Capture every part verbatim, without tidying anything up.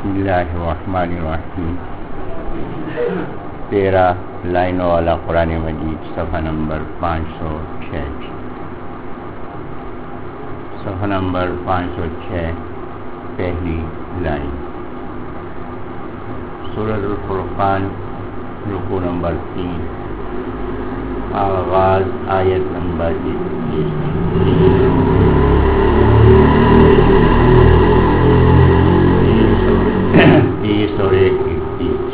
بسم اللہ الرحمن الرحیم. تیرہ لائنوں والا قرآن مجید، صفحہ نمبر پانچ سو چھ. صفحہ نمبر پانچ سو چھ، پہلی لائن. سورۃ الفرقان، رکوع نمبر تین، آغاز آیت نمبر اکیس. تیس اور ایک اکتیس.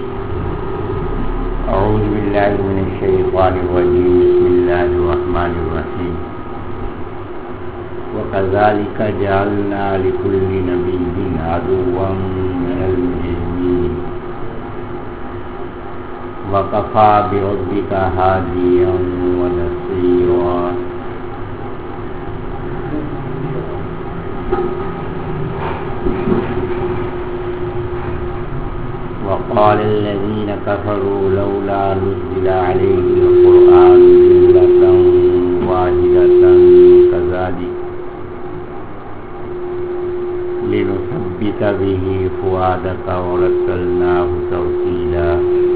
اعوذ باللہ من الشیطان الرجیم، بسم اللہ الرحمن الرحیم. وَكَذَلِكَ جَعَلْنَا لِكُلِّ نَبِيٍّ عَدُوًّا مِّنَ الْمُجْرِمِينَ وَكَفَىٰ بِرَبِّكَ هَادِيًا وَنَصِيرًا. وقال الذين كفروا لولا نزل عليه القرآن جملة واحدة كذلك لنثبت به فؤادك ورتلناه ترتيلا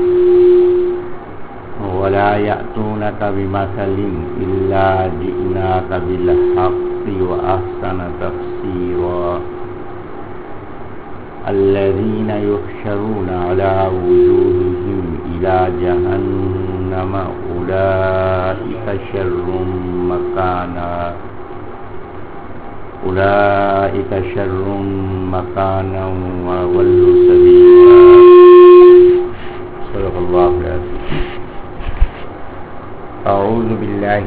ولا يأتونك بمثل إلا جئناك بالحق وأحسن تفسيرا. الذين يحشرون على وجوههم إلى جهنم أولئك شر مكانا أولئك شر مكانا وأضل سبيلا. صدق الله العظيم. اعوذ باللہ،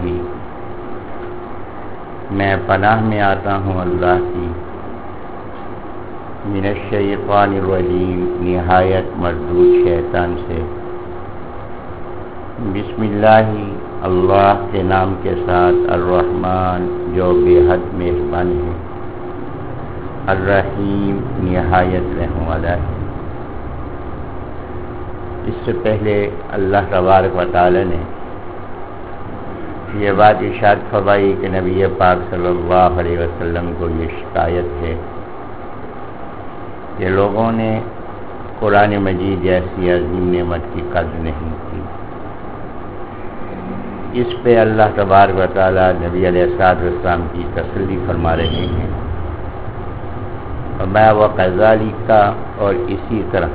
میں پناہ میں آتا ہوں اللہ کی، من الشیطان الرجیم، نہایت مردود شیطان سے. بسم اللہ، اللہ کے نام کے ساتھ، الرحمن جو بے حد مہربان ہے، الرحیم نہایت رحم والا ہے. اس سے پہلے اللہ تبارک و تعالی نے یہ بات ارشاد فرمائی کہ نبی پاک صلی اللہ علیہ وسلم کو یہ شکایت ہے کہ لوگوں نے قرآن مجید جیسی عظیم نعمت کی قدر نہیں کی. اس پہ اللہ تبارک و تعالی نبی علیہ الصلوۃ والسلام کی تسلی فرما رہے ہیں. فرمایا وَكَذَلِكَ، اور اسی طرح،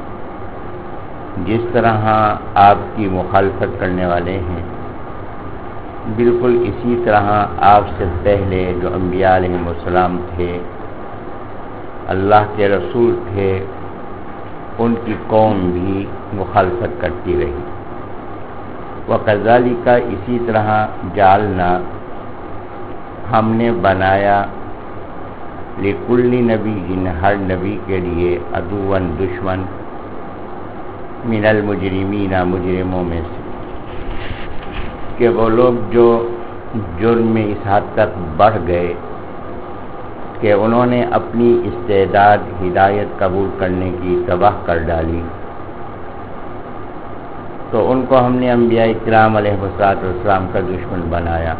جس طرح آپ کی مخالفت کرنے والے ہیں، بالکل اسی طرح آپ سے پہلے جو انبیاء علیہ السلام تھے، اللہ کے رسول تھے، ان کی قوم بھی مخالفت کرتی رہی. وَكَذَلِكَ، اسی طرح، جعلنا، ہم نے بنایا، لِكُلِّ نَبِيٍّ، ہر نبی کے لیے، عدوًا دشمن، من المجرمین، مجرموں میں سے، کہ وہ لوگ جو جرم میں اس حد تک بڑھ گئے کہ انہوں نے اپنی استعداد ہدایت قبول کرنے کی تباہ کر ڈالی، تو ان کو ہم نے انبیاء کرام علیہ السلام کا دشمن بنایا.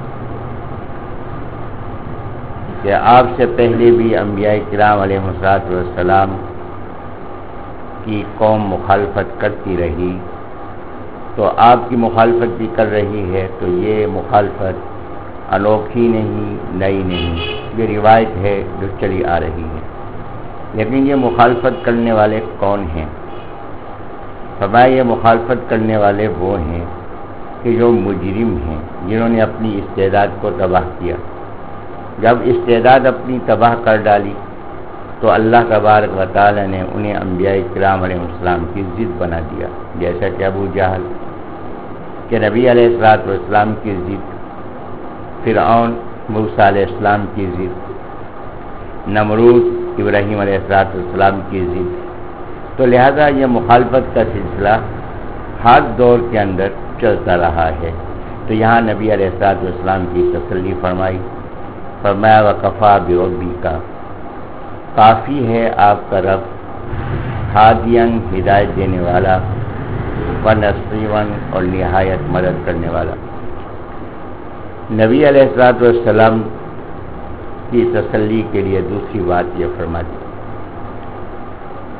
کہ آپ سے پہلے بھی انبیاء کرام علیہ السلام کی قوم مخالفت کرتی رہی، تو آپ کی مخالفت بھی کر رہی ہے. تو یہ مخالفت انوکھی نہیں، نئی نہیں، یہ روایت ہے جو چلی آ رہی ہے. لیکن یہ مخالفت کرنے والے کون ہیں؟ فرمایا یہ مخالفت کرنے والے وہ ہیں کہ جو مجرم ہیں، جنہوں نے اپنی استعداد کو تباہ کیا. جب استعداد اپنی تباہ کر ڈالی تو اللہ تبارک و تعالی نے انہیں انبیاء کرام علیہ السلام کی ضد بنا دیا. جیسا کہ ابو جہل کہ نبی علیہ الصلوۃ والسلام کی ضد، فرعون موسیٰ علیہ السلام کی ضد، نمرود ابراہیم علیہ السلام کی ضد. تو لہذا یہ مخالفت کا سلسلہ ہر دور کے اندر چلتا رہا ہے. تو یہاں نبی علیہ السلام کی تسلی فرمائی. فرمایا وَكَفَىٰ بِرَبِّكَ، کافی ہے آپ کا رب، ہادیاً ہدایت دینے والا، وَنَصِيرًا اور نہایت مدد کرنے والا. نبی علیہ الصلوۃ والسلام کی تسلی کے لیے دوسری بات یہ فرما دی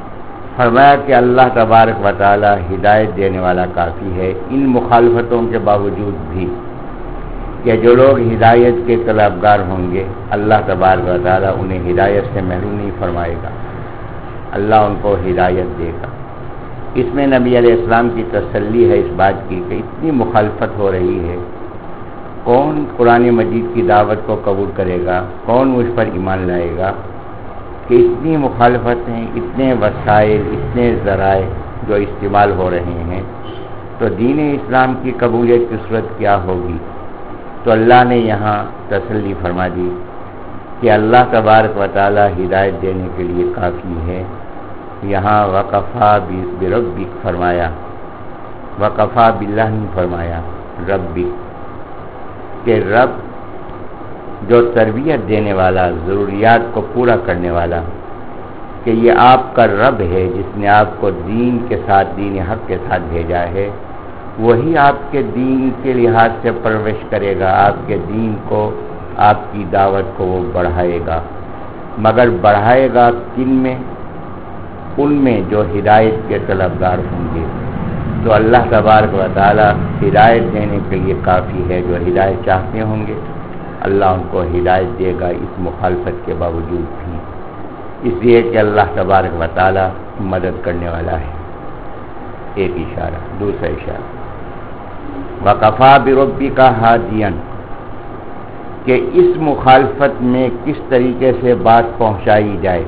فرمایا کہ اللہ تبارک و تعالی ہدایت دینے والا کافی ہے، ان مخالفتوں کے باوجود بھی کہ جو لوگ ہدایت کے طلبگار ہوں گے اللہ تبارک و تعالی انہیں ہدایت سے محروم نہیں فرمائے گا، اللہ ان کو ہدایت دے گا۔ اس میں نبی علیہ السلام کی تسلی ہے اس بات کی کہ اتنی مخالفت ہو رہی ہے، کون قرآن مجید کی دعوت کو قبول کرے گا، کون اس پر ایمان لائے گا، کہ اتنی مخالفتیں، اتنے وسائل، اتنے ذرائع جو استعمال ہو رہے ہیں، تو دین اسلام کی قبولیت کی صورت کیا ہوگی؟ تو اللہ نے یہاں تسلی فرما دی کہ اللہ تبارک و تعالی ہدایت دینے کے لیے کافی ہے۔ یہاں وقفا بربک فرمایا، وقفا باللہ نہیں فرمایا، ربک، کہ رب جو تربیت دینے والا، ضروریات کو پورا کرنے والا، کہ یہ آپ کا رب ہے جس نے آپ کو دین کے ساتھ، دین حق کے ساتھ بھیجا ہے، وہی آپ کے دین کے لحاظ سے پرورش کرے گا، آپ کے دین کو، آپ کی دعوت کو وہ بڑھائے گا، مگر بڑھائے گا کن میں؟ ان میں جو ہدایت کے طلبگار ہوں گے۔ تو اللہ تبارک و تعالی ہدایت دینے کے لیے کافی ہے، جو ہدایت چاہتے ہوں گے اللہ ان کو ہدایت دے گا اس مخالفت کے باوجود بھی، اس لیے کہ اللہ تبارک و تعالی مدد کرنے والا ہے۔ ایک اشارہ، دوسرا اشارہ وقفا بربک ہادیا، کہ اس مخالفت میں کس طریقے سے بات پہنچائی جائے،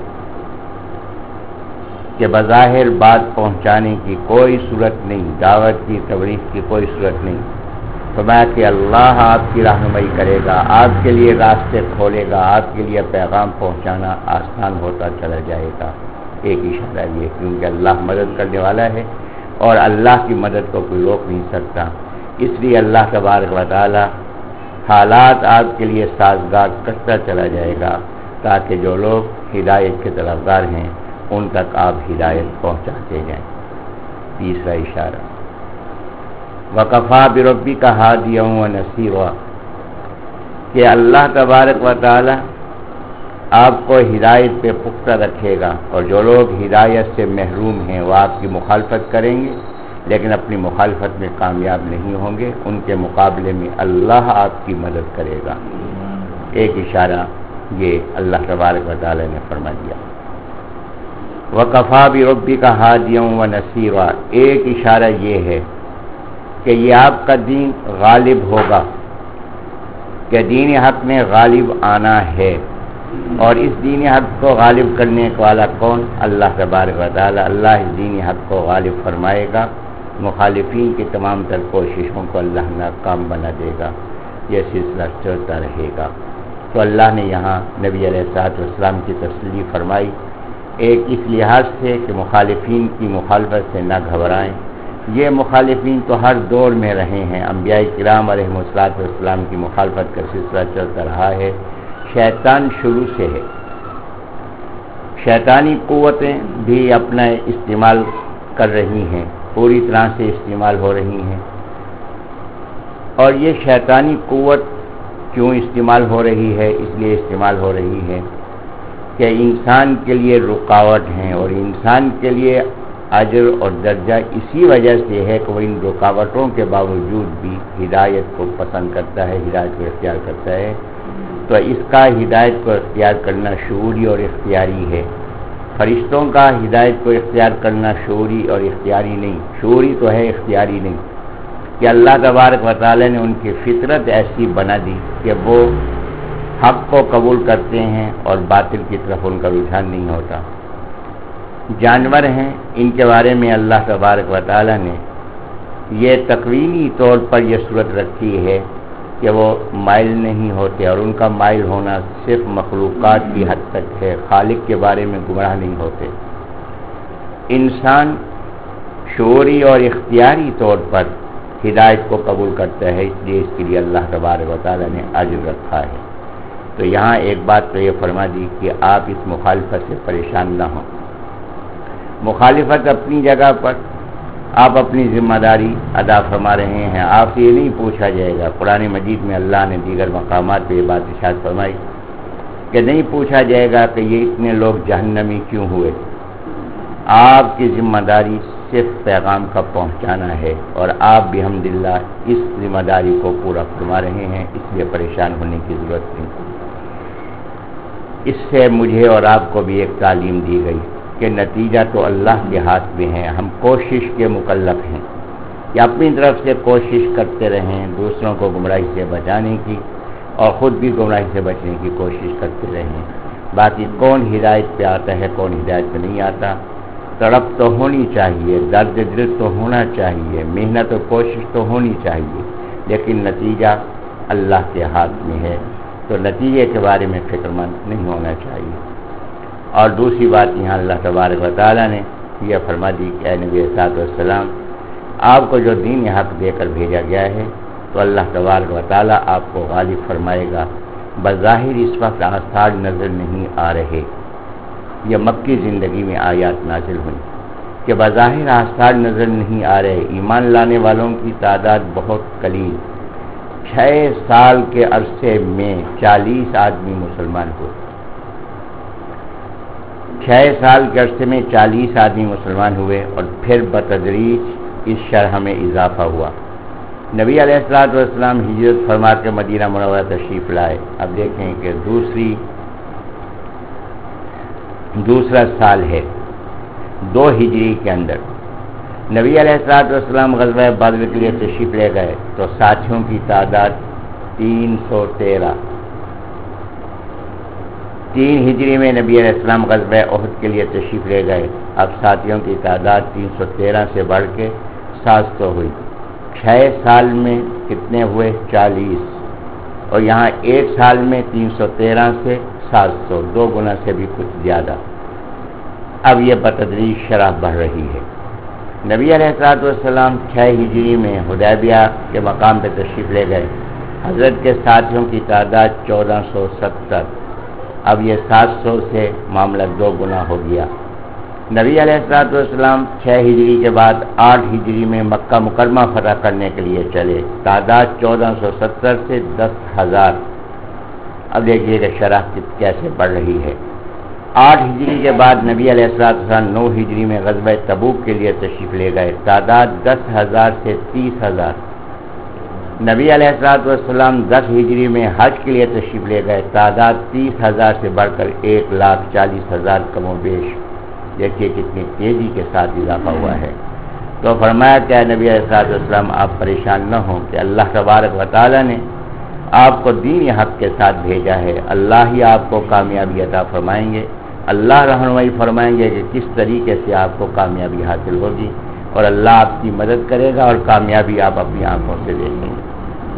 کہ بظاہر بات پہنچانے کی کوئی صورت نہیں، دعوت کی، تبلیغ کی کوئی صورت نہیں، فرمایا کہ اللہ آپ کی رہنمائی کرے گا، آپ کے لیے راستے کھولے گا، آپ کے لیے پیغام پہنچانا آسان ہوتا چلا جائے گا۔ ایک اشارہ یہ، کیونکہ اللہ مدد کرنے والا ہے اور اللہ کی مدد کو کوئی روک نہیں سکتا، اس لیے اللہ تبارک و تعالی حالات آپ کے لیے سازگار کرتا چلا جائے گا تاکہ جو لوگ ہدایت کے طلبگار ہیں ان تک آپ ہدایت پہنچاتے جائیں۔ تیسرا اشارہ وقفا بربک ہادیا ونصیرا، کہ اللہ تبارک و تعالی آپ کو ہدایت پہ پختہ رکھے گا، اور جو لوگ ہدایت سے محروم ہیں وہ آپ کی مخالفت کریں گے لیکن اپنی مخالفت میں کامیاب نہیں ہوں گے، ان کے مقابلے میں اللہ آپ کی مدد کرے گا۔ ایک اشارہ یہ اللہ تبارک و تعالی نے فرما دیا، وقفا بربک ہادیا ونصیرا۔ ایک اشارہ یہ ہے کہ یہ آپ کا دین غالب ہوگا، کہ دین حق میں غالب آنا ہے، اور اس دین حق کو غالب کرنے والا کون؟ اللہ تبارک و تعالی۔ اللہ اس دین حق کو غالب فرمائے گا، مخالفین کی تمام تر کوششوں کو اللہ ناکام بنا دے گا، یہ سلسلہ چلتا رہے گا۔ تو اللہ نے یہاں نبی علیہ الصلوۃ والسلام کی تسلی فرمائی، ایک اس لحاظ سے کہ مخالفین کی مخالفت سے نہ گھبرائیں، یہ مخالفین تو ہر دور میں رہے ہیں، انبیاء کرام علیہ الصلوۃ والسلام کی مخالفت کا سلسلہ چلتا رہا ہے، شیطان شروع سے ہے، شیطانی قوتیں بھی اپنا استعمال کر رہی ہیں، پوری طرح سے استعمال ہو رہی ہیں، اور یہ شیطانی قوت کیوں استعمال ہو رہی ہے؟ اس لیے استعمال ہو رہی ہے کہ انسان کے لیے رکاوٹ ہیں، اور انسان کے لیے اجر اور درجہ اسی وجہ سے ہے کہ وہ ان رکاوٹوں کے باوجود بھی ہدایت کو پسند کرتا ہے، ہدایت کو اختیار کرتا ہے۔ تو اس کا ہدایت کو اختیار کرنا شعوری اور اختیاری ہے، فرشتوں کا ہدایت کو اختیار کرنا شعوری اور اختیاری نہیں، شعوری تو ہے، اختیاری نہیں، کہ اللہ تبارک و تعالی نے ان کی فطرت ایسی بنا دی کہ وہ حق کو قبول کرتے ہیں اور باطل کی طرف ان کا رجحان نہیں ہوتا۔ جانور ہیں، ان کے بارے میں اللہ تبارک و تعالی نے یہ تکوینی طور پر یہ صورت رکھی ہے کہ وہ مائل نہیں ہوتے، اور ان کا مائل ہونا صرف مخلوقات کی حد تک ہے، خالق کے بارے میں گمراہ نہیں ہوتے۔ انسان شعوری اور اختیاری طور پر ہدایت کو قبول کرتا ہے، اس لیے اس کے لیے اللہ تبارک و تعالی نے اجر رکھا ہے۔ تو یہاں ایک بات تو یہ فرما دی کہ آپ اس مخالفت سے پریشان نہ ہوں، مخالفت اپنی جگہ پر، آپ اپنی ذمہ داری ادا فرما رہے ہیں، آپ سے یہ نہیں پوچھا جائے گا۔ قرآن مجید میں اللہ نے دیگر مقامات پہ یہ بات ارشاد فرمائی کہ نہیں پوچھا جائے گا کہ یہ اتنے لوگ جہنمی کیوں ہوئے، آپ کی ذمہ داری صرف پیغام کا پہنچانا ہے، اور آپ بھی الحمدللہ اس ذمہ داری کو پورا فرما رہے ہیں، اس لیے پریشان ہونے کی ضرورت نہیں۔ اس سے مجھے اور آپ کو بھی ایک تعلیم دی گئی کہ نتیجہ تو اللہ کے ہاتھ میں ہے، ہم کوشش کے مکلف ہیں کہ اپنی طرف سے کوشش کرتے رہیں دوسروں کو گمراہی سے بچانے کی، اور خود بھی گمراہی سے بچنے کی کوشش کرتے رہیں۔ باقی کون ہدایت پہ آتا ہے، کون ہدایت پہ نہیں آتا، تڑپ تو ہونی چاہیے، درد دل تو ہونا چاہیے، محنت و کوشش تو ہونی چاہیے، لیکن نتیجہ اللہ کے ہاتھ میں ہے، تو نتیجے کے بارے میں فکر مند نہیں ہونا چاہیے۔ اور دوسری بات یہاں اللہ تبارک و تعالیٰ نے یہ فرما دی کہ اے نبی صلی اللہ علیہ وسلم، آپ کو جو دین حق دے کر بھیجا گیا ہے تو اللہ تبارک و تعالیٰ آپ کو غالب فرمائے گا۔ بظاہر اس وقت آثار نظر نہیں آ رہے، یہ مکی زندگی میں آیات نازل ہوئی کہ بظاہر آثار نظر نہیں آ رہے، ایمان لانے والوں کی تعداد بہت قلیل، چھ سال کے عرصے میں چالیس آدمی مسلمان ہوئے، چھ سال کے عرصے میں چالیس آدمی مسلمان ہوئے، اور پھر بتدریج اس شرح میں اضافہ ہوا۔ نبی علیہ الصلوۃ والسلام ہجرت فرما کے مدینہ منورہ تشریف لائے۔ اب دیکھیں کہ دوسری دوسرا سال ہے دو ہجری کے اندر نبی علیہ الصلوۃ والسلام غزوہ بدر کے لیے تشریف لے گئے تو ساتھیوں کی تعداد تین سو تیرہ، تین ہجری میں نبی علیہ السلام غزوہ احد کے لیے تشریف لے گئے، اب ساتھیوں کی تعداد تین سو تیرہ سے بڑھ کے سات سو ہوئی، چھ سال میں کتنے ہوئے؟ چالیس، اور یہاں ایک سال میں تین سو تیرہ سے سات سو، دو گنا سے بھی کچھ زیادہ۔ اب یہ بتدریج شرح بڑھ رہی ہے۔ نبی علیہ الصلوۃ والسلام چھ ہجری میں حدیبیہ کے مقام پہ تشریف لے گئے، حضرت کے ساتھیوں کی تعداد چودہ سو ستر، اب یہ سات سو سے معاملہ دو گنا ہو گیا۔ نبی علیہ الصلوۃ والسلام چھ ہجری کے بعد آٹھ ہجری میں مکہ مکرمہ فتح کرنے کے لیے چلے، تعداد چودہ سو ستر سے دس ہزار۔ اب دیکھیے کہ شرح کیسے بڑھ رہی ہے۔ آٹھ ہجری کے بعد نبی علیہ الصلوۃ والسلام نو ہجری میں غزوہ تبوک کے لیے تشریف لے گئے، تعداد دس ہزار سے تیس ہزار۔ نبی علیہ الصلوۃ والسلام دس ہجری میں حج کے لیے تشریف لے گئے، تعداد تیس ہزار سے بڑھ کر ایک لاکھ چالیس ہزار کم و بیش۔ دیکھیے کتنی تیزی کے ساتھ اضافہ ہوا ہے۔ تو فرمایا کہ نبی علیہ الصلوۃ والسلام آپ پریشان نہ ہوں کہ اللہ تبارک و تعالیٰ نے آپ کو دین حق کے ساتھ بھیجا ہے، اللہ ہی آپ کو کامیابی عطا فرمائیں گے، اللہ رہنمائی فرمائیں گے کہ کس طریقے سے آپ کو کامیابی حاصل ہوگی، اور اللہ آپ کی مدد کرے گا اور کامیابی آپ اپنی آنکھوں سے دیکھیں گے۔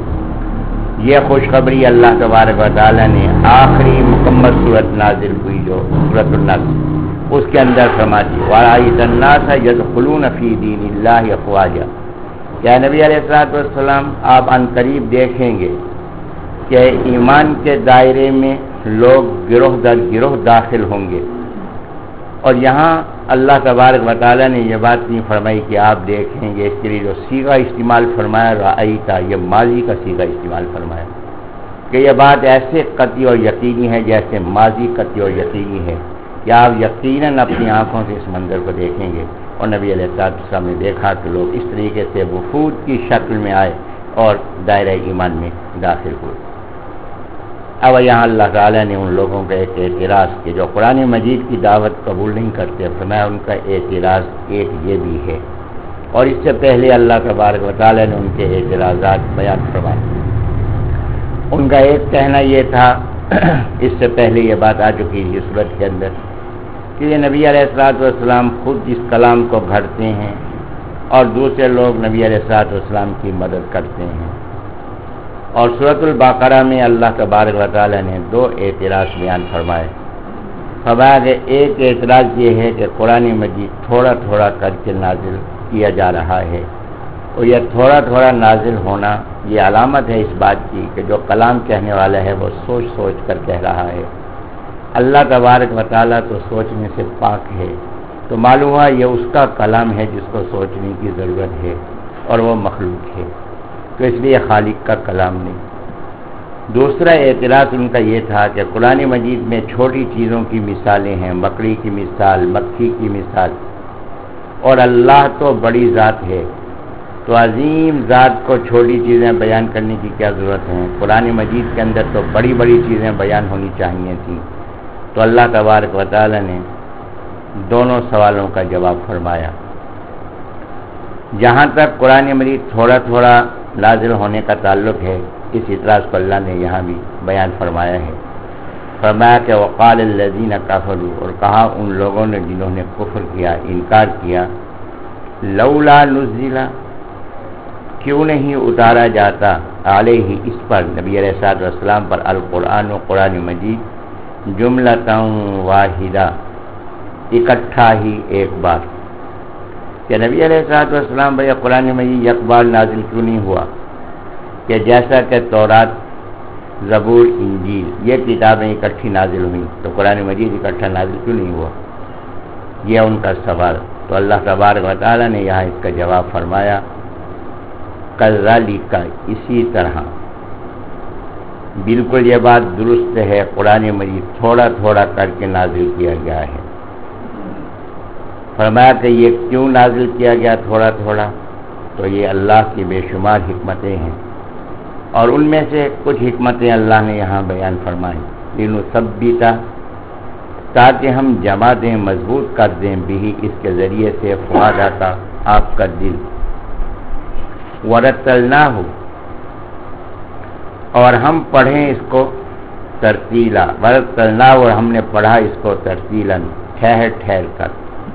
یہ خوشخبری اللہ تبارک و تعالیٰ نے آخری مکمل صورت نازل ہوئی جو سورۃ النصر، اس کے اندر فرماتی وَرَأَيْتَ النَّاسَ يَدْخُلُونَ فِي دِينِ اللَّهِ أَفْوَاجًا، کیا نبی علیہ الصلوۃ والسلام آپ عن قریب دیکھیں گے کہ ایمان کے دائرے میں لوگ گروہ در گروہ داخل ہوں گے۔ اور یہاں اللہ تبارک و تعالیٰ نے یہ بات نہیں فرمائی کہ آپ دیکھیں گے، اس کے لیے جو صیغہ استعمال فرمایا رأیتا، یہ ماضی کا صیغہ استعمال فرمایا کہ یہ بات ایسے قطعی اور یقینی ہے جیسے ماضی قطعی اور یقینی ہے کہ آپ یقیناً اپنی آنکھوں سے اس منظر کو دیکھیں گے۔ اور نبی علیہ السلام نے دیکھا کہ لوگ اس طریقے سے وفود کی شکل میں آئے اور دائرہ ایمان میں داخل ہوئے۔ اب یہاں اللہ تعالیٰ نے ان لوگوں کا ایک اعتراض کہ جو قرآن مجید کی دعوت قبول نہیں کرتے، فرمایا ان کا اعتراض ایک یہ بھی ہے، اور اس سے پہلے اللہ تبارک و تعالیٰ نے ان کے اعتراضات بیان فرمائے۔ ان کا ایک کہنا یہ تھا، اس سے پہلے یہ بات آ چکی ہے صورت کے اندر، کہ یہ نبی علیہ الصلوۃ والسلام خود اس کلام کو گھڑتے ہیں اور دوسرے لوگ نبی علیہ الصلوۃ والسلام کی مدد کرتے ہیں۔ اور سورۃ البقرہ میں اللہ تبارک و تعالیٰ نے دو اعتراض بیان فرمائے۔ فرمایا کہ ایک اعتراض یہ ہے کہ قرآن مجید تھوڑا تھوڑا کر کے نازل کیا جا رہا ہے، اور یہ تھوڑا تھوڑا نازل ہونا یہ علامت ہے اس بات کی کہ جو کلام کہنے والا ہے وہ سوچ سوچ کر کہہ رہا ہے۔ اللہ تبارک و تعالیٰ تو سوچنے سے پاک ہے، تو معلوم ہوا یہ اس کا کلام ہے جس کو سوچنے کی ضرورت ہے، اور وہ مخلوق ہے، تو اس لیے خالق کا کلام نہیں۔ دوسرا اعتراض ان کا یہ تھا کہ قرآن مجید میں چھوٹی چیزوں کی مثالیں ہیں، مکڑی کی مثال، مکھی کی مثال، اور اللہ تو بڑی ذات ہے، تو عظیم ذات کو چھوٹی چیزیں بیان کرنے کی کیا ضرورت ہے؟ قرآن مجید کے اندر تو بڑی بڑی چیزیں بیان ہونی چاہیے تھیں۔ تو اللہ تبارک و تعالی نے دونوں سوالوں کا جواب فرمایا۔ جہاں تک قرآن مجید تھوڑا تھوڑا نازل ہونے کا تعلق ہے، اس اعتراض کو اللہ نے یہاں بھی بیان فرمایا ہے۔ فرمایا کہ وقال الذین کفروا، اور کہا ان لوگوں نے جنہوں نے کفر کیا، انکار کیا، لولا نزل، کیوں نہیں اتارا جاتا علیہ، اس پر، نبی علیہ الصلوۃ والسلام پر، القرآن و قرآن مجید، جملۃ واحدہ، اکٹھا ہی ایک بار، کہ نبی علیہ الصلوۃ والسلام پر قرآن مجید یک بار نازل کیوں نہیں ہوا؟ کہ جیسا کہ تورات، زبور، انجیل یہ کتابیں اکٹھی نازل ہوئیں، تو قرآن مجید اکٹھا نازل کیوں نہیں ہوا؟ یہ ان کا سوال۔ تو اللہ تبارک و تعالیٰ نے یہاں اس کا جواب فرمایا، کذالک، اسی طرح، بالکل یہ بات درست ہے، قرآن مجید تھوڑا تھوڑا کر کے نازل کیا گیا ہے۔ فرمایا کہ یہ کیوں نازل کیا گیا تھوڑا تھوڑا؟ تو یہ اللہ کی بے شمار حکمتیں ہیں، اور ان میں سے کچھ حکمتیں اللہ نے یہاں بیان فرمائی، لنثبت، تاکہ ہم جمع دیں، مضبوط کر دیں، بھی اس کے ذریعے سے، فؤادک، آپ کا دل، ورتلناہ، اور ہم پڑھیں اس کو ترتیلا، ورتلناہ، اور ہم نے پڑھا اس کو ترتیلا، ٹھہر ٹھہر کر۔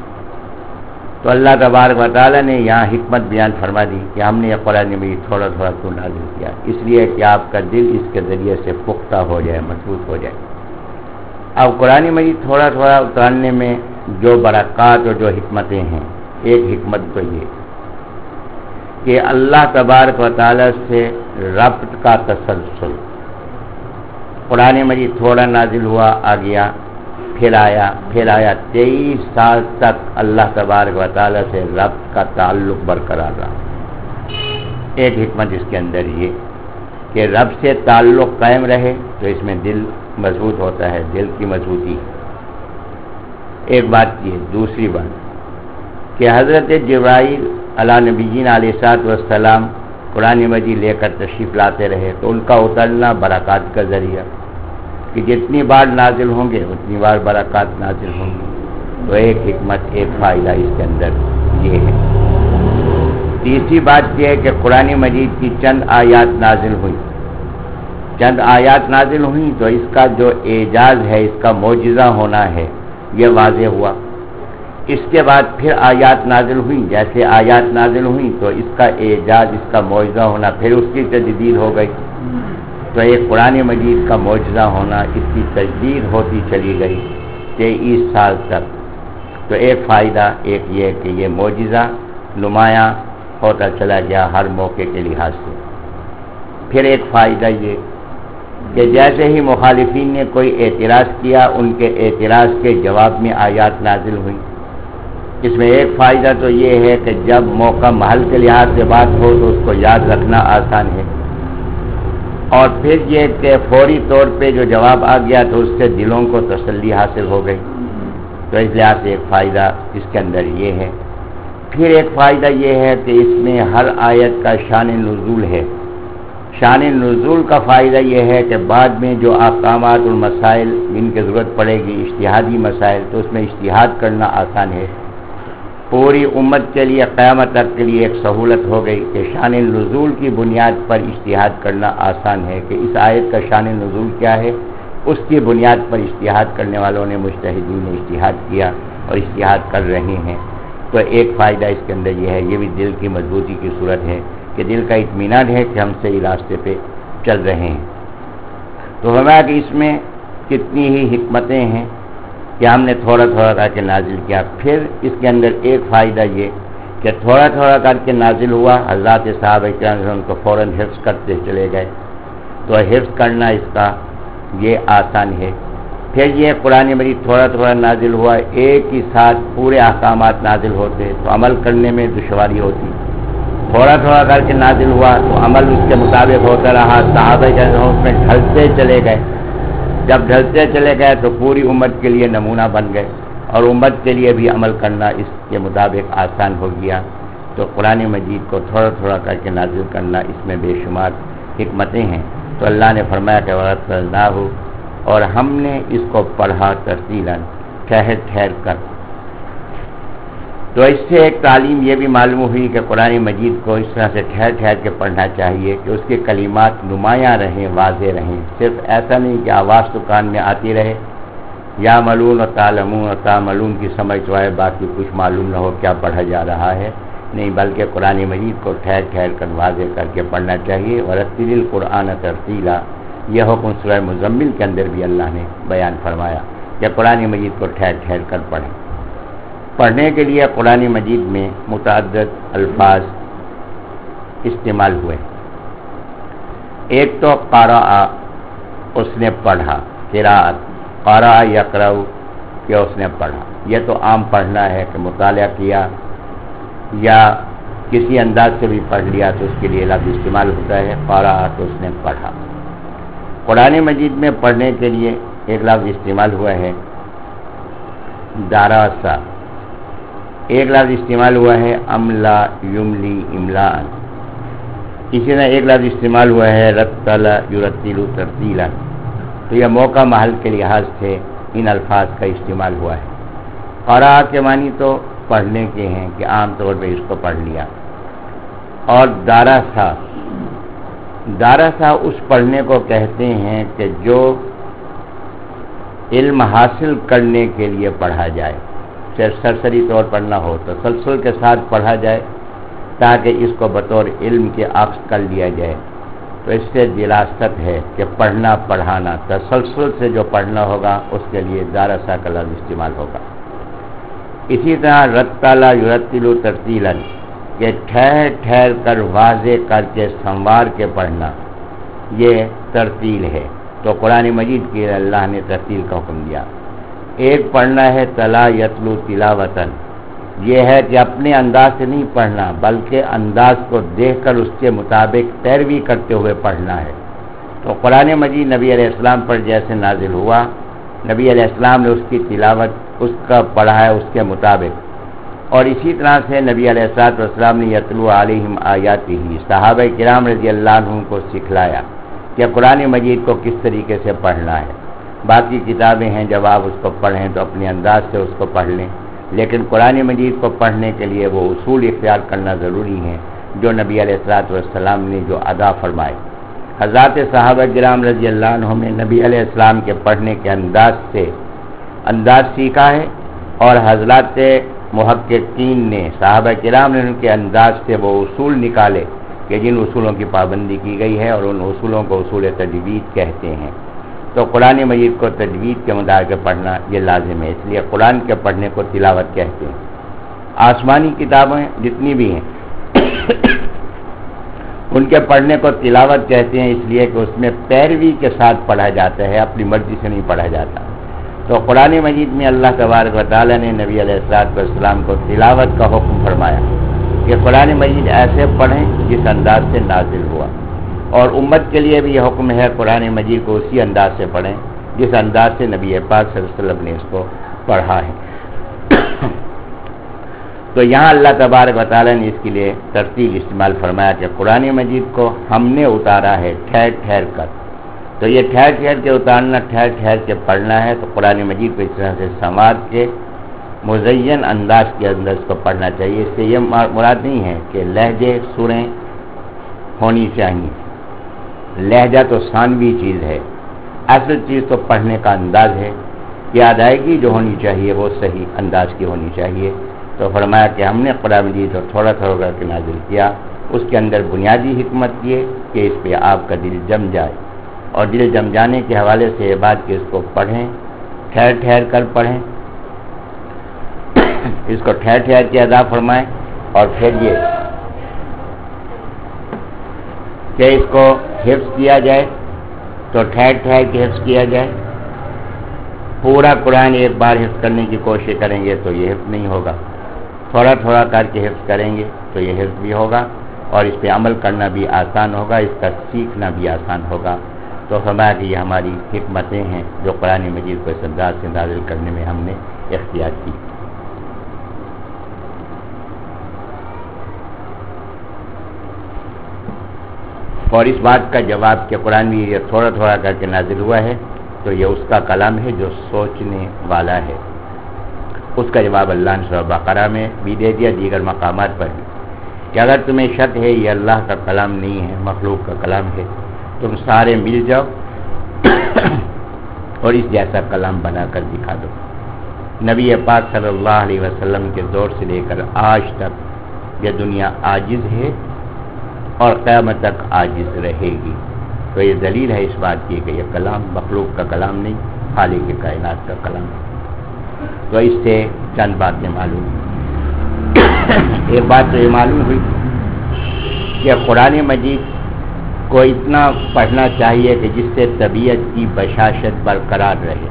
تو اللہ تبارک و تعالیٰ نے یہاں حکمت بیان فرما دی کہ ہم نے یہ قرآن مجید تھوڑا تھوڑا کیوں نازل کیا، اس لیے کہ آپ کا دل اس کے ذریعے سے پختہ ہو جائے، مضبوط ہو جائے۔ اب قرآن مجید تھوڑا تھوڑا اتارنے میں جو برکات اور جو حکمتیں ہیں، ایک حکمت تو یہ کہ اللہ تبارک و تعالیٰ سے ربط کا تسلسل، قرآن مجید تھوڑا نازل ہوا، آ گیا، پھر آیا، پھر آیا، تیئیس سال تک اللہ تبارک و تعالیٰ سے ربط کا تعلق برقرار رہا۔ ایک حکمت اس کے اندر یہ کہ رب سے تعلق قائم رہے تو اس میں دل مضبوط ہوتا ہے، دل کی مضبوطی، ایک بات یہ۔ دوسری بات کہ حضرت جبرائیل علی نبیین علیہ الصلوۃ والسلام قرآن مجید لے کر تشریف لاتے رہے، تو ان کا اترنا برکات کا ذریعہ، کہ جتنی بار نازل ہوں گے اتنی بار برکات نازل ہوں گی۔ تو ایک حکمت، ایک فائدہ اس کے اندر یہ ہے۔ تیسری بات یہ ہے کہ قرآن مجید کی چند آیات نازل ہوئی، چند آیات نازل ہوئی تو اس کا جو اعجاز ہے، اس کا معجزہ ہونا ہے، یہ واضح ہوا۔ اس کے بعد پھر آیات نازل ہوئیں، جیسے آیات نازل ہوئیں تو اس کا اعجاز، اس کا معجزہ ہونا، پھر اس کی تجدید ہو گئی۔ تو ایک قرآن مجید کا معجزہ ہونا، اس کی تجدید ہوتی چلی گئی تیئیس سال تک۔ تو ایک فائدہ ایک یہ کہ یہ معجزہ نمایاں ہوتا چلا گیا ہر موقع کے لحاظ سے۔ پھر ایک فائدہ یہ کہ جیسے ہی مخالفین نے کوئی اعتراض کیا، ان کے اعتراض کے جواب میں آیات نازل ہوئیں۔ اس میں ایک فائدہ تو یہ ہے کہ جب موقع محل کے لحاظ سے بات ہو تو اس کو یاد رکھنا آسان ہے، اور پھر یہ کہ فوری طور پہ جو جواب آ گیا تو اس سے دلوں کو تسلی حاصل ہو گئی۔ تو اس لحاظ سے ایک فائدہ اس کے اندر یہ ہے۔ پھر ایک فائدہ یہ ہے کہ اس میں ہر آیت کا شان نزول ہے۔ شان نزول کا فائدہ یہ ہے کہ بعد میں جو احکامات اور مسائل ان کی ضرورت پڑے گی، اجتہادی مسائل، تو اس میں اجتہاد کرنا آسان ہے۔ پوری امت کے لیے، قیامت تک کے لیے ایک سہولت ہو گئی کہ شان نزول کی بنیاد پر اجتہاد کرنا آسان ہے، کہ اس آیت کا شان نزول کیا ہے، اس کی بنیاد پر اجتہاد کرنے والوں نے، مجتہدین نے اجتہاد کیا اور اجتہاد کر رہے ہیں۔ تو ایک فائدہ اس کے اندر یہ ہے، یہ بھی دل کی مضبوطی کی صورت ہے کہ دل کا اطمینان ہے کہ ہم صحیح راستے پہ چل رہے ہیں۔ تو ہمارا کہ اس میں کتنی ہی حکمتیں ہیں کہ ہم نے تھوڑا تھوڑا کر کے نازل کیا۔ پھر اس کے اندر ایک فائدہ یہ کہ تھوڑا تھوڑا کر کے نازل ہوا، حضرات صحابہ کرام ان کو فوراً حفظ کرتے چلے گئے، تو حفظ کرنا اس کا یہ آسان ہے۔ پھر یہ قرآن مجید تھوڑا تھوڑا نازل ہوا، ایک ہی ساتھ پورے احکامات نازل ہوتے تو عمل کرنے میں دشواری ہوتی۔ تھوڑا تھوڑا کر کے نازل ہوا تو عمل اس کے مطابق ہوتا رہا، صحابہ کرام اس میں ڈھلتے چلے گئے۔ جب ڈھلتے چلے گئے تو پوری امت کے لیے نمونہ بن گئے۔ اور امت کے لیے بھی عمل کرنا اس کے مطابق آسان ہو گیا. تو قرآن مجید کو تھوڑا تھوڑا کر کے نازل کرنا اس میں بے شمار حکمتیں ہیں. تو اللہ نے فرمایا کہ وَرَتَّلْنَاهُ، اور ہم نے اس کو پڑھا ترتیلاً، ٹھہر ٹھہر کر. تو اس سے ایک تعلیم یہ بھی معلوم ہوئی کہ قرآن مجید کو اس طرح سے ٹھہر ٹھہر کے پڑھنا چاہیے کہ اس کے کلمات نمایاں رہیں، واضح رہیں. صرف ایسا نہیں کہ آواز تو کان میں آتی رہے، یا ملون و تعلمون و تعملون کی سمجھ تو آئے، باقی کچھ معلوم نہ ہو کیا پڑھا جا رہا ہے. نہیں، بلکہ قرآن مجید کو ٹھہر ٹھہر کر واضح کر کے پڑھنا چاہیے. وَرَتِّلِ الْقُرْآنَ تَرْتِيلًا، یہ حکم سورہ مزمل کے اندر بھی اللہ نے بیان فرمایا کہ قرآن مجید کو ٹھہر ٹھہر کر پڑھیں. پڑھنے کے لیے قرآن مجید میں متعدد الفاظ استعمال ہوئے. ایک تو قرأ، اس نے پڑھا، قراءت، قرأ یقرأ کہ اس نے پڑھا. یہ تو عام پڑھنا ہے کہ مطالعہ کیا یا کسی انداز سے بھی پڑھ لیا تو اس کے لیے لفظ استعمال ہوتا ہے. قرأ تو اس نے پڑھا. قرآن مجید میں پڑھنے کے لیے ایک لفظ استعمال ہوا ہے داراسا، ایک لفظ استعمال ہوا ہے املا یملی املاء، اسی طرح ایک لفظ استعمال ہوا ہے رتل یرتل ترتیلا. تو یہ موقع محل کے لحاظ سے ان الفاظ کا استعمال ہوا ہے. قرأ کے معنی تو پڑھنے کے ہیں کہ عام طور پہ اس کو پڑھ لیا. اور داراسا، داراسا اس پڑھنے کو کہتے ہیں کہ جو علم حاصل کرنے کے لیے پڑھا جائے، صرف سرسری طور پر نہ ہو، تسلسل کے ساتھ پڑھا جائے تاکہ اس کو بطور علم کے عکس کر لیا جائے. تو اس سے دلاست ہے کہ پڑھنا پڑھانا، تسلسل سے جو پڑھنا ہوگا اس کے لیے داراسا کا لفظ استعمال ہوگا. اسی طرح رتل یرتل ترتیلا کہ ٹھہر ٹھہر کر واضح کر کے سنوار کے پڑھنا، یہ ترتیل ہے. تو قرآن مجید کی اللہ نے ترتیل کا حکم دیا. ایک پڑھنا ہے تلا یتلو تلاوتن، یہ ہے کہ اپنے انداز سے نہیں پڑھنا بلکہ انداز کو دیکھ کر اس کے مطابق پیروی کرتے ہوئے پڑھنا ہے. تو قرآن مجید نبی علیہ السلام پر جیسے نازل ہوا، نبی علیہ السلام نے اس کی تلاوت اس کا پڑھا ہے اس کے مطابق. اور اسی طرح سے نبی علیہ الصلوۃ والسلام نے یتلو علیہم آیاتہ، صحابہ کرام رضی اللہ عنہم کو سکھلایا کہ قرآن مجید کو کس طریقے سے پڑھنا ہے. باقی کتابیں ہیں، جب آپ اس کو پڑھیں تو اپنے انداز سے اس کو پڑھ لیں، لیکن قرآن مجید کو پڑھنے کے لیے وہ اصول اختیار کرنا ضروری ہے جو نبی علیہ الصلوۃ والسلام نے جو ادا فرمائے. حضرات صحابہ کرام رضی اللہ عنہم نے نبی علیہ السلام کے پڑھنے کے انداز سے انداز سیکھا ہے، اور حضرات محققین نے صحابہ کرام نے ان کے انداز سے وہ اصول نکالے کہ جن اصولوں کی پابندی کی گئی ہے، اور ان اصولوں کو اصول تجوید کہتے ہیں. تو قرآن مجید کو تجوید کے مطابق پڑھنا یہ لازم ہے، اس لیے قرآن کے پڑھنے کو تلاوت کہتے ہیں. آسمانی کتابیں جتنی بھی ہیں ان کے پڑھنے کو تلاوت کہتے ہیں، اس لیے کہ اس میں پیروی کے ساتھ پڑھا جاتا ہے، اپنی مرضی سے نہیں پڑھا جاتا. تو قرآن مجید میں اللہ تبارک و تعالیٰ نے نبی علیہ الصلوۃ والسلام کو تلاوت کا حکم فرمایا کہ قرآن مجید ایسے پڑھیں جس انداز سے نازل ہوا. اور امت کے لیے بھی یہ حکم ہے قرآن مجید کو اسی انداز سے پڑھیں جس انداز سے نبی پاک صلی اللہ علیہ وسلم نے اس کو پڑھا ہے. تو یہاں اللہ تبارک و تعالیٰ نے اس کے لیے ترتیب استعمال فرمایا کہ قرآن مجید کو ہم نے اتارا ہے ٹھہر ٹھہر کر. تو یہ ٹھہر ٹھہر کے اتارنا، ٹھہر ٹھہر کے پڑھنا ہے. تو قرآن مجید کو اس طرح سے سنوار کے مزین انداز کے اندر اس کو پڑھنا چاہیے. اس سے یہ مراد نہیں ہے کہ لہجے سریں ہونی چاہیے، لہجہ تو ثانوی چیز ہے، اصل چیز تو پڑھنے کا انداز ہے کہ ادائیگی جو ہونی چاہیے وہ صحیح انداز کی ہونی چاہیے. تو فرمایا کہ ہم نے قرآن مجید کو تھوڑا تھوڑا کر کے نازل کیا. اس کے اندر بنیادی حکمت یہ کہ اس پہ آپ کا دل جم جائے، اور دل جم جانے کے حوالے سے یہ بات کہ اس کو پڑھیں، ٹھہر ٹھہر کر پڑھیں، اس کو ٹھہر ٹھہر کے ادا فرمائیں. اور پھر یہ کہ اس کو حفظ کیا جائے تو ٹھہر ٹھہر کے حفظ کیا جائے. پورا قرآن ایک بار حفظ کرنے کی کوشش کریں گے تو یہ حفظ نہیں ہوگا، تھوڑا تھوڑا کر کے حفظ کریں گے تو یہ حفظ بھی ہوگا، اور اس پہ عمل کرنا بھی آسان ہوگا، اس کا سیکھنا بھی آسان ہوگا. تو فرمایا کہ یہ ہماری حکمتیں ہیں جو قرآن مجید کو اس انداز سے نازل کرنے میں ہم نے اختیار کی۔ اور اس بات کا جواب کہ قرآن بھی یہ تھوڑا تھوڑا کر کے نازل ہوا ہے تو یہ اس کا کلام ہے جو سوچنے والا ہے۔ اس کا جواب اللہ نے سورہ بقرہ میں بھی دے دیا، دیگر مقامات پر بھی، کہ اگر تمہیں شک ہے یہ اللہ کا کلام نہیں ہے، مخلوق کا کلام ہے، تم سارے مل جاؤ اور اس جیسا کلام بنا کر دکھا دو۔ نبی پاک صلی اللہ علیہ وسلم کے دور سے لے کر آج تک یہ دنیا عاجز ہے اور قیامت تک عاجز رہے گی۔ تو یہ دلیل ہے اس بات کی کہ یہ کلام مخلوق کا کلام نہیں، خالق کائنات کا کلام ہے۔ تو اس سے چند باتیں معلوم ایک بات تو یہ معلوم ہوئی کہ قرآن مجید کو اتنا پڑھنا چاہیے کہ جس سے طبیعت کی بشاشت برقرار رہے۔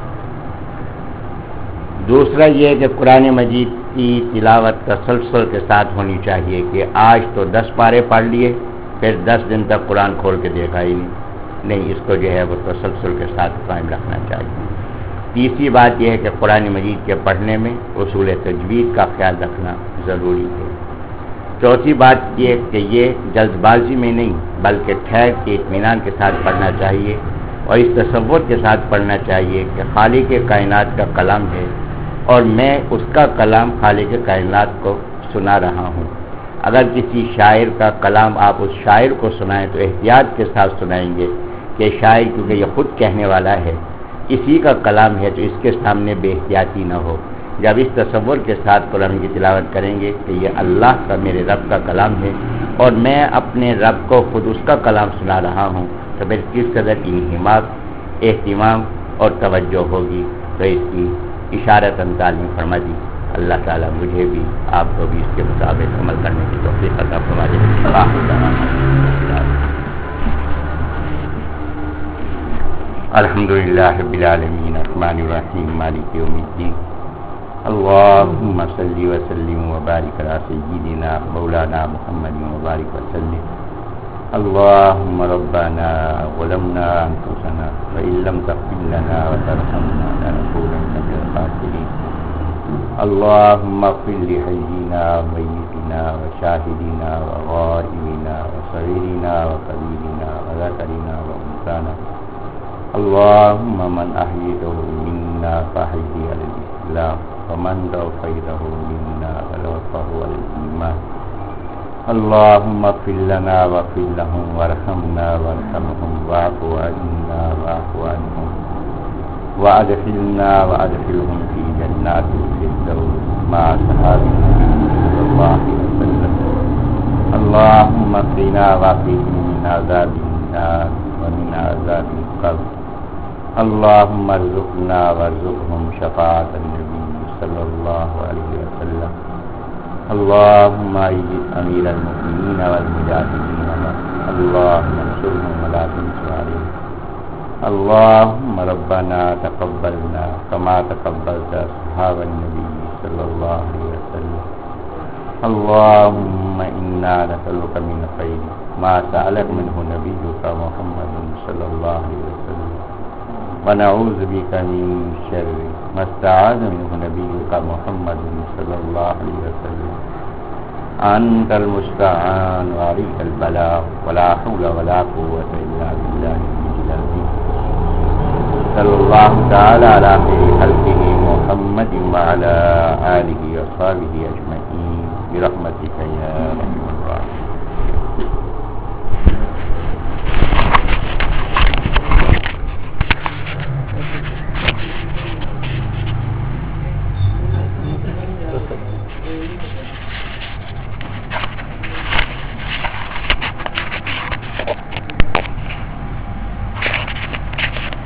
دوسرا یہ کہ قرآن مجید کی تلاوت تسلسل کے ساتھ ہونی چاہیے کہ آج تو دس پارے پڑھ لیے پھر دس دن تک قرآن کھول کے دیکھا ہی نہیں نہیں اس کو جو ہے وہ تسلسل کے ساتھ قائم رکھنا چاہیے۔ تیسری بات یہ ہے کہ قرآن مجید کے پڑھنے میں اصول تجوید کا خیال رکھنا ضروری ہے۔ چوتھی بات یہ کہ یہ جلد بازی میں نہیں بلکہ ٹھہر کے اطمینان کے ساتھ پڑھنا چاہیے اور اس تصور کے ساتھ پڑھنا چاہیے کہ خالق کائنات کا کلام ہے اور میں اس کا کلام خالق کائنات کو سنا رہا ہوں۔ اگر کسی شاعر کا کلام آپ اس شاعر کو سنائیں تو احتیاط کے ساتھ سنائیں گے کہ شاعر کیونکہ یہ خود کہنے والا ہے، اسی کا کلام ہے، تو اس کے سامنے بے احتیاطی نہ ہو۔ جب اس تصور کے ساتھ قرآن کی تلاوت کریں گے کہ یہ اللہ کا میرے رب کا کلام ہے اور میں اپنے رب کو خود اس کا کلام سنا رہا ہوں، تو پھر کس قدر انہماک، اہتمام اور توجہ ہوگی۔ تو اس کی اشارتاً تعلیم فرما دی۔ اللہ تعالیٰ مجھے بھی آپ کو بھی اس کے مطابق عمل کرنے کی توفیق عطا فرما دے۔ الحمدللہ رب العالمین الرحمن الرحیم مالک یوم الدین اللہم صلی وسلم وبارک علی سیدنا مولانا محمد وبارک وسلم اللہم ربنا ظلمنا انفسنا وإن لم تغفر لنا وترحمنا لنكونن من الخاسرین اللہم اغفر لحینا ومیتنا وشاہدنا وغائبنا وصغیرنا وکبیرنا وذکرنا وانثانا اللہم من احییته منا فاحیه علی الاسلام ومن توفیته منا فلوفه علی الایمان اللہم اغفر لنا واغفر لهم وارحمنا وارحمهم واعف عنا واعف عنهم وادخلنا وادخلهم في جنات الفردوس مع اصحاب النبي صلى الله عليه وسلم اللہم قنا وقهم من عذاب النار ومن عذاب القبر اللہم ارزقنا وارزقهم شفاعة النبي صلى الله عليه وسلم اللہم اعز امیر المؤمنین والمجاہدین اللہم انصرهم ولا تنصر عليهم اللہم ربنا تقبلنا كما تقبلت اصحاب النبي صلى الله عليه وسلم اللہم انا نسألك من خیر ما سألك منه نبيك محمد صلى الله عليه وسلم ونعوذ بك من شر ما استعاذ منه نبيك محمد صلى الله عليه وسلم أنت المستعان وعليك البلاغ ولا حول ولا قوة إلا بالله العظيم صلى الله تعالى على خير خلقه محمد وعلى آله وصحبه أجمعين برحمتك يا رحمن الرحيم.